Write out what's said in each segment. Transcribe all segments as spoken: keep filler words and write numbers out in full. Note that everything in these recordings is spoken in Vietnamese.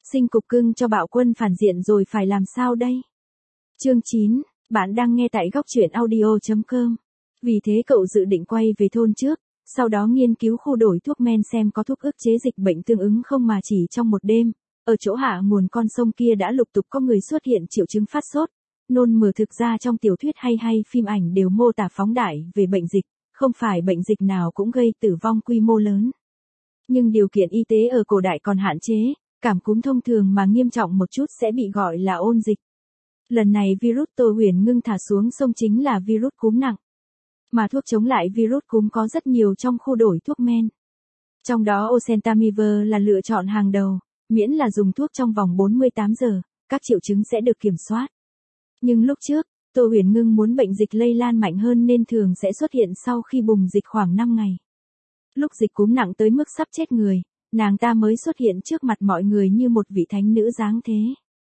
Sinh cục cưng cho bạo quân phản diện rồi phải làm sao đây? Chương chín, bạn đang nghe tại góc truyện audio chấm com. Vì thế cậu dự định quay về thôn trước, sau đó nghiên cứu khu đổi thuốc men xem có thuốc ức chế dịch bệnh tương ứng không mà chỉ trong một đêm, ở chỗ hạ nguồn con sông kia đã lục tục có người xuất hiện triệu chứng phát sốt, nôn mửa. Thực ra trong tiểu thuyết hay hay phim ảnh đều mô tả phóng đại về bệnh dịch, không phải bệnh dịch nào cũng gây tử vong quy mô lớn. Nhưng điều kiện y tế ở cổ đại còn hạn chế, cảm cúm thông thường mà nghiêm trọng một chút sẽ bị gọi là ôn dịch. Lần này virus Tô Huyền Ngưng thả xuống sông chính là virus cúm nặng. Mà thuốc chống lại virus cúm có rất nhiều trong khu đổi thuốc men. Trong đó oseltamivir là lựa chọn hàng đầu, miễn là dùng thuốc trong vòng bốn mươi tám giờ, các triệu chứng sẽ được kiểm soát. Nhưng lúc trước, Tô Huyền Ngưng muốn bệnh dịch lây lan mạnh hơn nên thường sẽ xuất hiện sau khi bùng dịch khoảng năm ngày. Lúc dịch cúm nặng tới mức sắp chết người, nàng ta mới xuất hiện trước mặt mọi người như một vị thánh nữ dáng thế.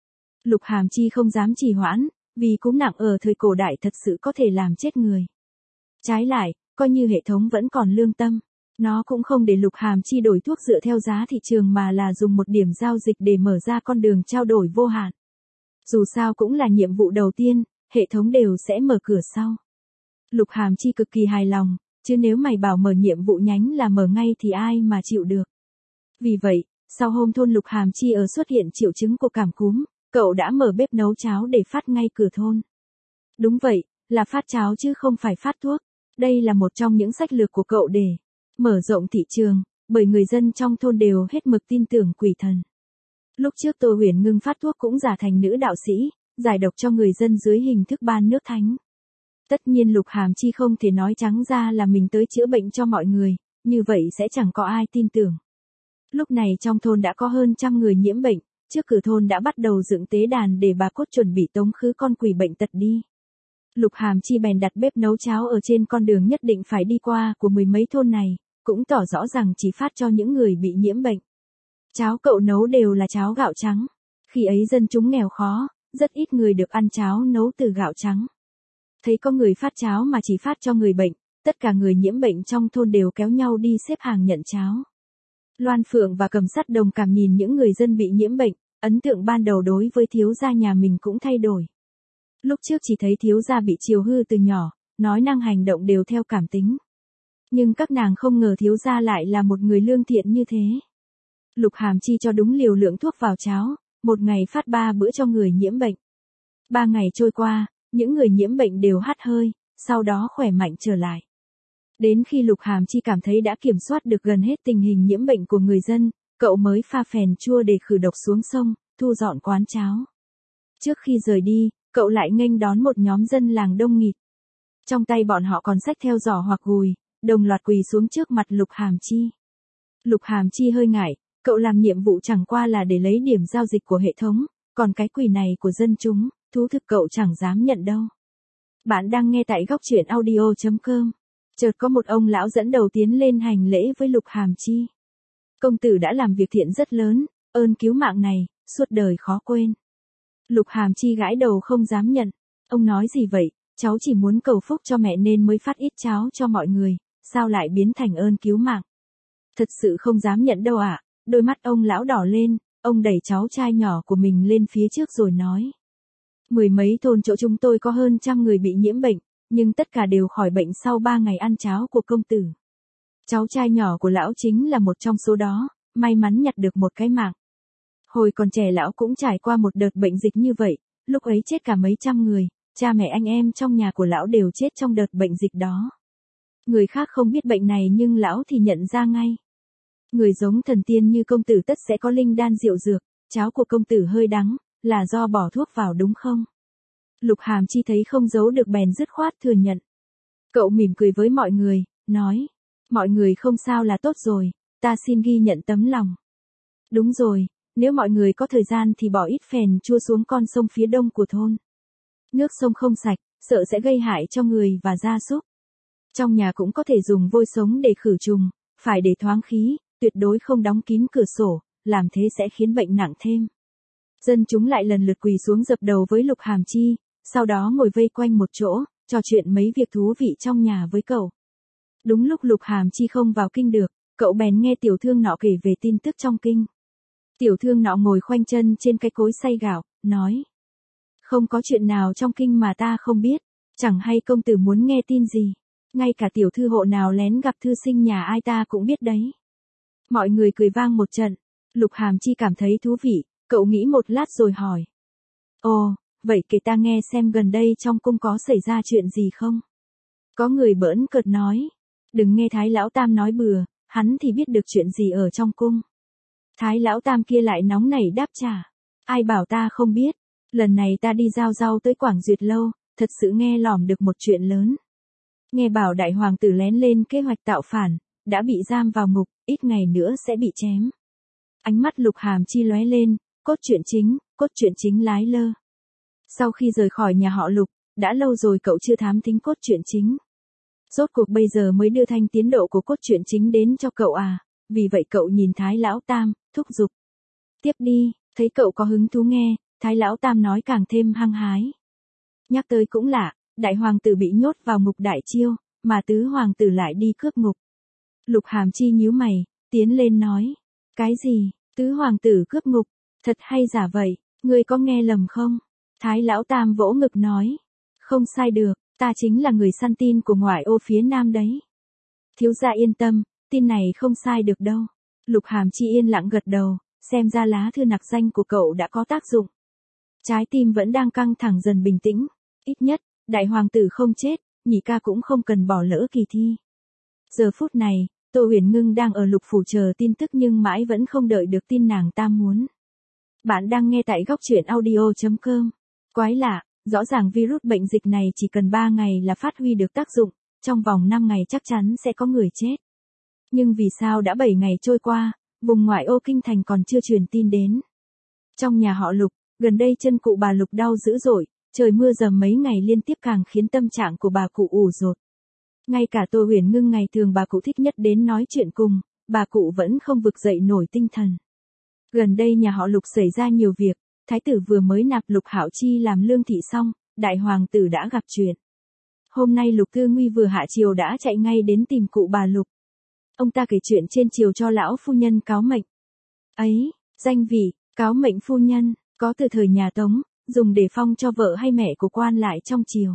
Lục Hàm Chi không dám trì hoãn, vì cúm nặng ở thời cổ đại thật sự có thể làm chết người. Trái lại, coi như hệ thống vẫn còn lương tâm, nó cũng không để Lục Hàm Chi đổi thuốc dựa theo giá thị trường mà là dùng một điểm giao dịch để mở ra con đường trao đổi vô hạn. Dù sao cũng là nhiệm vụ đầu tiên, hệ thống đều sẽ mở cửa sau. Lục Hàm Chi cực kỳ hài lòng, chứ nếu mày bảo mở nhiệm vụ nhánh là mở ngay thì ai mà chịu được. Vì vậy, sau hôm thôn Lục Hàm Chi ở xuất hiện triệu chứng của cảm cúm, cậu đã mở bếp nấu cháo để phát ngay cửa thôn. Đúng vậy, là phát cháo chứ không phải phát thuốc. Đây là một trong những sách lược của cậu để mở rộng thị trường, bởi người dân trong thôn đều hết mực tin tưởng quỷ thần. Lúc trước Tô Huyền Ngưng phát thuốc cũng giả thành nữ đạo sĩ, giải độc cho người dân dưới hình thức ban nước thánh. Tất nhiên Lục Hàm Chi không thể nói trắng ra là mình tới chữa bệnh cho mọi người, như vậy sẽ chẳng có ai tin tưởng. Lúc này trong thôn đã có hơn trăm người nhiễm bệnh, trước cửa thôn đã bắt đầu dựng tế đàn để bà cốt chuẩn bị tống khứ con quỷ bệnh tật đi. Lục Hàm Chi bèn đặt bếp nấu cháo ở trên con đường nhất định phải đi qua của mười mấy thôn này, cũng tỏ rõ rằng chỉ phát cho những người bị nhiễm bệnh. Cháo cậu nấu đều là cháo gạo trắng. Khi ấy dân chúng nghèo khó, rất ít người được ăn cháo nấu từ gạo trắng. Thấy có người phát cháo mà chỉ phát cho người bệnh, tất cả người nhiễm bệnh trong thôn đều kéo nhau đi xếp hàng nhận cháo. Loan Phượng và Cầm Sắt đồng cảm nhìn những người dân bị nhiễm bệnh, ấn tượng ban đầu đối với thiếu gia nhà mình cũng thay đổi. Lúc trước chỉ thấy thiếu gia bị chiều hư từ nhỏ, nói năng hành động đều theo cảm tính. Nhưng các nàng không ngờ thiếu gia lại là một người lương thiện như thế. Lục Hàm Chi cho đúng liều lượng thuốc vào cháo, một ngày phát ba bữa cho người nhiễm bệnh. Ba ngày trôi qua, những người nhiễm bệnh đều hắt hơi, sau đó khỏe mạnh trở lại. Đến khi Lục Hàm Chi cảm thấy đã kiểm soát được gần hết tình hình nhiễm bệnh của người dân, cậu mới pha phèn chua để khử độc xuống sông, thu dọn quán cháo. Trước khi rời đi, cậu lại nghênh đón một nhóm dân làng đông nghịt. Trong tay bọn họ còn xách theo giỏ hoặc gùi, đồng loạt quỳ xuống trước mặt Lục Hàm Chi. Lục Hàm Chi hơi ngại, cậu làm nhiệm vụ chẳng qua là để lấy điểm giao dịch của hệ thống, còn cái quỳ này của dân chúng, thú thực cậu chẳng dám nhận đâu. Bạn đang nghe tại góc truyện audio chấm com. Chợt có một ông lão dẫn đầu tiến lên hành lễ với Lục Hàm Chi. Công tử đã làm việc thiện rất lớn, ơn cứu mạng này, suốt đời khó quên. Lục Hàm Chi gãi đầu không dám nhận. Ông nói gì vậy, cháu chỉ muốn cầu phúc cho mẹ nên mới phát ít cháo cho mọi người, sao lại biến thành ơn cứu mạng. Thật sự không dám nhận đâu ạ. À. Đôi mắt ông lão đỏ lên, ông đẩy cháu trai nhỏ của mình lên phía trước rồi nói. Mười mấy thôn chỗ chúng tôi có hơn trăm người bị nhiễm bệnh, nhưng tất cả đều khỏi bệnh sau ba ngày ăn cháo của công tử. Cháu trai nhỏ của lão chính là một trong số đó, may mắn nhặt được một cái mạng. Hồi còn trẻ lão cũng trải qua một đợt bệnh dịch như vậy, lúc ấy chết cả mấy trăm người, cha mẹ anh em trong nhà của lão đều chết trong đợt bệnh dịch đó. Người khác không biết bệnh này nhưng lão thì nhận ra ngay. Người giống thần tiên như công tử tất sẽ có linh đan diệu dược, cháo của công tử hơi đắng, là do bỏ thuốc vào đúng không? Lục Hàm Chi thấy không giấu được bèn dứt khoát thừa nhận. Cậu mỉm cười với mọi người, nói, mọi người không sao là tốt rồi, ta xin ghi nhận tấm lòng. Đúng rồi, nếu mọi người có thời gian thì bỏ ít phèn chua xuống con sông phía đông của thôn. Nước sông không sạch, sợ sẽ gây hại cho người và gia súc. Trong nhà cũng có thể dùng vôi sống để khử trùng, phải để thoáng khí, tuyệt đối không đóng kín cửa sổ, làm thế sẽ khiến bệnh nặng thêm. Dân chúng lại lần lượt quỳ xuống dập đầu với Lục Hàm Chi, sau đó ngồi vây quanh một chỗ, trò chuyện mấy việc thú vị trong nhà với cậu. Đúng lúc Lục Hàm Chi không vào kinh được, cậu bèn nghe tiểu thương nọ kể về tin tức trong kinh. Tiểu thương nọ ngồi khoanh chân trên cái cối xay gạo, nói. Không có chuyện nào trong kinh mà ta không biết, chẳng hay công tử muốn nghe tin gì. Ngay cả tiểu thư hộ nào lén gặp thư sinh nhà ai ta cũng biết đấy. Mọi người cười vang một trận, Lục Hàm Chi cảm thấy thú vị, cậu nghĩ một lát rồi hỏi. Ồ, vậy kể ta nghe xem gần đây trong cung có xảy ra chuyện gì không? Có người bỡn cợt nói. Đừng nghe Thái Lão Tam nói bừa, hắn thì biết được chuyện gì ở trong cung. Thái Lão Tam kia lại nóng nảy đáp trả. Ai bảo ta không biết, lần này ta đi giao rau tới Quảng Duyệt Lâu, thật sự nghe lỏm được một chuyện lớn. Nghe bảo đại hoàng tử lén lên kế hoạch tạo phản, đã bị giam vào ngục, ít ngày nữa sẽ bị chém. Ánh mắt Lục Hàm Chi lóe lên, cốt truyện chính, cốt truyện chính lái lơ. Sau khi rời khỏi nhà họ Lục, đã lâu rồi cậu chưa thám thính cốt truyện chính. Rốt cuộc bây giờ mới đưa thanh tiến độ của cốt truyện chính đến cho cậu à, vì vậy cậu nhìn Thái Lão Tam, thúc giục. Tiếp đi, thấy cậu có hứng thú nghe, Thái Lão Tam nói càng thêm hăng hái. Nhắc tới cũng lạ, đại hoàng tử bị nhốt vào ngục Đại Chiêu, mà tứ hoàng tử lại đi cướp ngục. Lục Hàm Chi nhíu mày, tiến lên nói. Cái gì, tứ hoàng tử cướp ngục, thật hay giả vậy, ngươi có nghe lầm không? Thái Lão Tam vỗ ngực nói. Không sai được, ta chính là người săn tin của ngoại ô phía nam đấy. Thiếu gia yên tâm, tin này không sai được đâu. Lục Hàm Chi yên lặng gật đầu, xem ra lá thư nặc danh của cậu đã có tác dụng. Trái tim vẫn đang căng thẳng dần bình tĩnh. Ít nhất, đại hoàng tử không chết, nhị ca cũng không cần bỏ lỡ kỳ thi. Giờ phút này, Tô Huyền Ngưng đang ở Lục phủ chờ tin tức nhưng mãi vẫn không đợi được tin nàng ta muốn. Bạn đang nghe tại góc truyện audio chấm com. Quái lạ, rõ ràng virus bệnh dịch này chỉ cần ba ngày là phát huy được tác dụng, trong vòng năm ngày chắc chắn sẽ có người chết. Nhưng vì sao đã bảy ngày trôi qua, vùng ngoại ô kinh thành còn chưa truyền tin đến. Trong nhà họ Lục, gần đây chân cụ bà Lục đau dữ dội, trời mưa dầm mấy ngày liên tiếp càng khiến tâm trạng của bà cụ ủ rột. Ngay cả Tô Huyền Ngưng ngày thường bà cụ thích nhất đến nói chuyện cùng, bà cụ vẫn không vực dậy nổi tinh thần. Gần đây nhà họ Lục xảy ra nhiều việc, thái tử vừa mới nạp Lục Hạo Chi làm lương thị xong, đại hoàng tử đã gặp chuyện. Hôm nay Lục Tư Nguy vừa hạ triều đã chạy ngay đến tìm cụ bà Lục. Ông ta kể chuyện trên triều cho lão phu nhân cáo mệnh. Ấy, danh vị, cáo mệnh phu nhân, có từ thời nhà Tống, dùng để phong cho vợ hay mẹ của quan lại trong triều.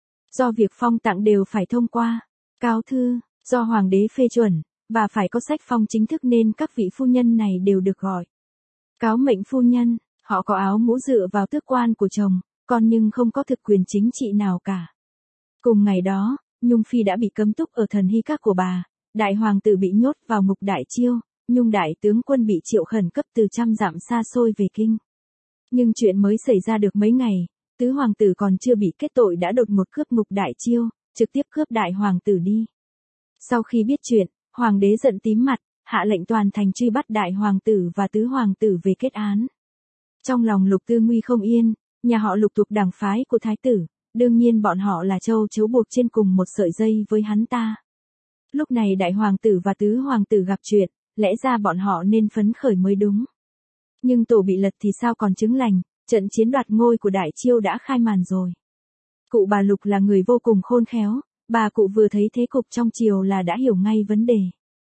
Do việc phong tặng đều phải thông qua cáo thư, do hoàng đế phê chuẩn, và phải có sách phong chính thức nên các vị phu nhân này đều được gọi cáo mệnh phu nhân. Họ có áo mũ dựa vào tước quan của chồng, còn nhưng không có thực quyền chính trị nào cả. Cùng ngày đó, Nhung Phi đã bị cấm túc ở thần hy các của bà, đại hoàng tử bị nhốt vào ngục Đại Chiêu, Nhung đại tướng quân bị triệu khẩn cấp từ trăm dặm xa xôi về kinh. Nhưng chuyện mới xảy ra được mấy ngày, tứ hoàng tử còn chưa bị kết tội đã đột ngột cướp ngục Đại Chiêu, trực tiếp cướp đại hoàng tử đi. Sau khi biết chuyện, hoàng đế giận tím mặt, hạ lệnh toàn thành truy bắt đại hoàng tử và tứ hoàng tử về kết án. Trong lòng Lục Tư Nguy không yên, nhà họ Lục thuộc đảng phái của thái tử, đương nhiên bọn họ là châu chấu buộc trên cùng một sợi dây với hắn ta. Lúc này đại hoàng tử và tứ hoàng tử gặp chuyện, lẽ ra bọn họ nên phấn khởi mới đúng. Nhưng tổ bị lật thì sao còn chứng lành, trận chiến đoạt ngôi của Đại Chiêu đã khai màn rồi. Cụ bà Lục là người vô cùng khôn khéo, bà cụ vừa thấy thế cục trong triều là đã hiểu ngay vấn đề.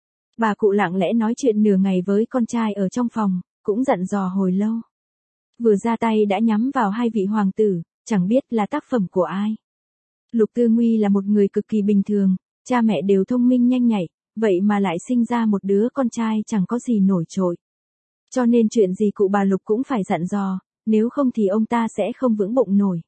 Bà cụ lặng lẽ nói chuyện nửa ngày với con trai ở trong phòng, cũng dặn dò hồi lâu. Vừa ra tay đã nhắm vào hai vị hoàng tử, chẳng biết là tác phẩm của ai. Lục Tư Nguy là một người cực kỳ bình thường, cha mẹ đều thông minh nhanh nhạy, vậy mà lại sinh ra một đứa con trai chẳng có gì nổi trội. Cho nên chuyện gì cụ bà Lục cũng phải dặn dò, nếu không thì ông ta sẽ không vững bụng nổi.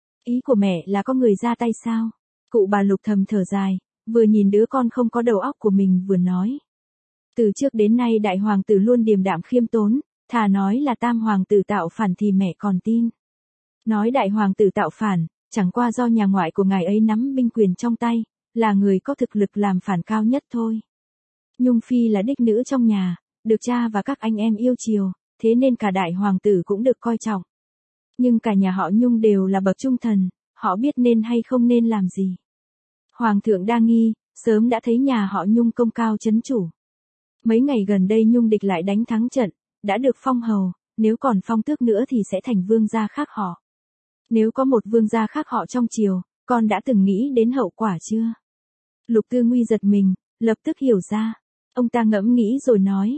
Ý của mẹ là có người ra tay sao? Cụ bà Lục thầm thở dài, vừa nhìn đứa con không có đầu óc của mình vừa nói. Từ trước đến nay đại hoàng tử luôn điềm đạm khiêm tốn, thà nói là tam hoàng tử tạo phản thì mẹ còn tin. Nói đại hoàng tử tạo phản, chẳng qua do nhà ngoại của ngài ấy nắm binh quyền trong tay, là người có thực lực làm phản cao nhất thôi. Nhung Phi là đích nữ trong nhà, được cha và các anh em yêu chiều, thế nên cả đại hoàng tử cũng được coi trọng. Nhưng cả nhà họ Nhung đều là bậc trung thần, họ biết nên hay không nên làm gì. Hoàng thượng đa nghi, sớm đã thấy nhà họ Nhung công cao chấn chủ. Mấy ngày gần đây Nhung địch lại đánh thắng trận, đã được phong hầu, nếu còn phong tước nữa thì sẽ thành vương gia khác họ. Nếu có một vương gia khác họ trong triều, con đã từng nghĩ đến hậu quả chưa? Lục Tư Nguy giật mình, lập tức hiểu ra. Ông ta ngẫm nghĩ rồi nói.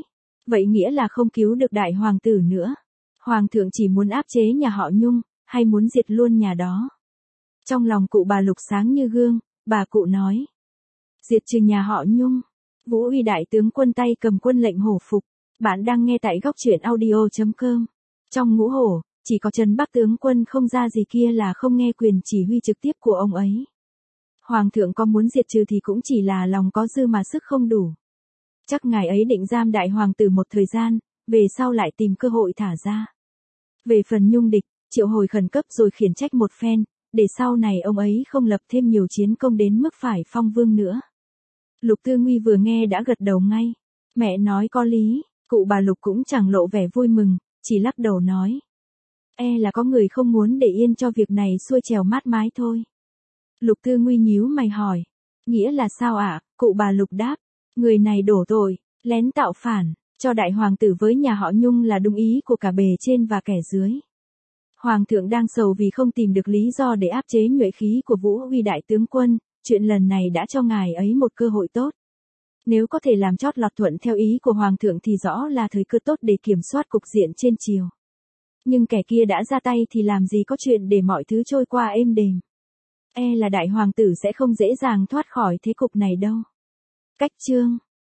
Vậy nghĩa là không cứu được đại hoàng tử nữa. Hoàng thượng chỉ muốn áp chế nhà họ Nhung, hay muốn diệt luôn nhà đó. Trong lòng cụ bà Lục sáng như gương, bà cụ nói. Diệt trừ nhà họ Nhung. Vũ Uy đại tướng quân tay cầm quân lệnh hổ phục. Bạn đang nghe tại góc truyện audio chấm com. Trong ngũ hổ, chỉ có Trần Bắc tướng quân không ra gì kia là không nghe quyền chỉ huy trực tiếp của ông ấy. Hoàng thượng có muốn diệt trừ thì cũng chỉ là lòng có dư mà sức không đủ. Chắc ngài ấy định giam đại hoàng tử một thời gian, về sau lại tìm cơ hội thả ra. Về phần Nhung địch, triệu hồi khẩn cấp rồi khiển trách một phen, để sau này ông ấy không lập thêm nhiều chiến công đến mức phải phong vương nữa. Lục Tư Nguy vừa nghe đã gật đầu ngay. Mẹ nói có lý, cụ bà Lục cũng chẳng lộ vẻ vui mừng, chỉ lắc đầu nói. E là có người không muốn để yên cho việc này xuôi trèo mát mái thôi. Lục Tư Nguy nhíu mày hỏi. Nghĩa là sao ạ? Cụ bà Lục đáp. Người này đổ tội, lén tạo phản, cho đại hoàng tử với nhà họ Nhung là đúng ý của cả bề trên và kẻ dưới. Hoàng thượng đang sầu vì không tìm được lý do để áp chế nhuệ khí của Vũ Uy đại tướng quân, chuyện lần này đã cho ngài ấy một cơ hội tốt. Nếu có thể làm chót lọt thuận theo ý của hoàng thượng thì rõ là thời cơ tốt để kiểm soát cục diện trên triều. Nhưng kẻ kia đã ra tay thì làm gì có chuyện để mọi thứ trôi qua êm đềm. E là đại hoàng tử sẽ không dễ dàng thoát khỏi thế cục này đâu. Cách chương